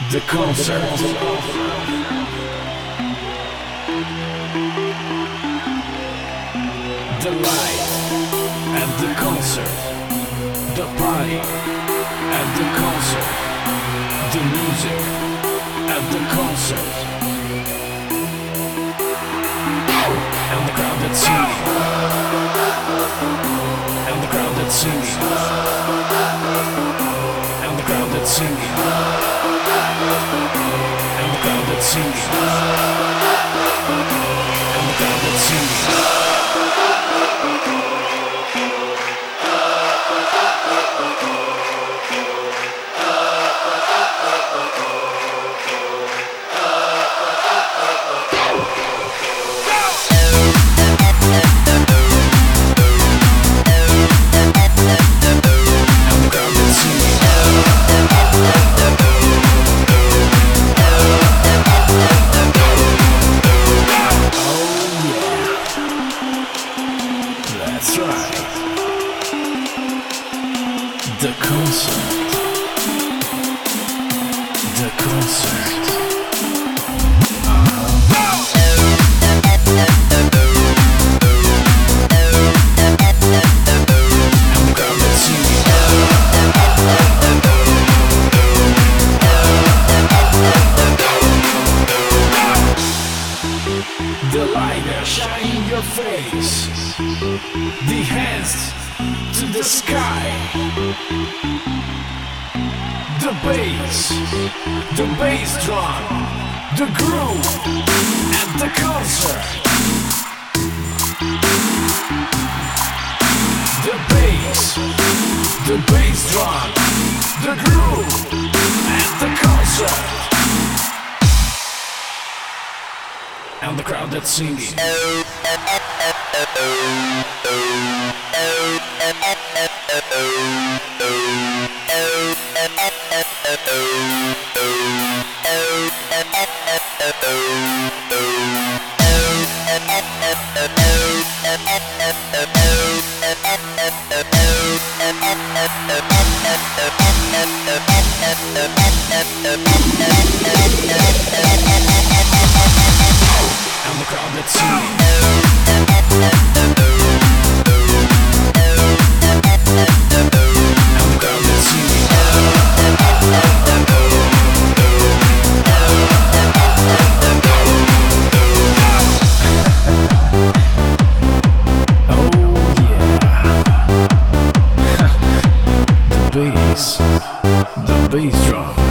The concert. The light at the concert. The party at the concert. The music at the concert. And the crowd that's singing. And the crowd that's singing. And the crowd that's singing. And the crowd that's singing. And the crowd that's singing. That's right. The concert. The concert. And the crowd that's singing. The light shine in your face. The hands to the sky. The bass drum, the groove at the concert. The bass drum, the groove at the concert. And the crowd that's singing. And the crowd that's singing. And the crowd that's singing. Oh yeah. The bass drum.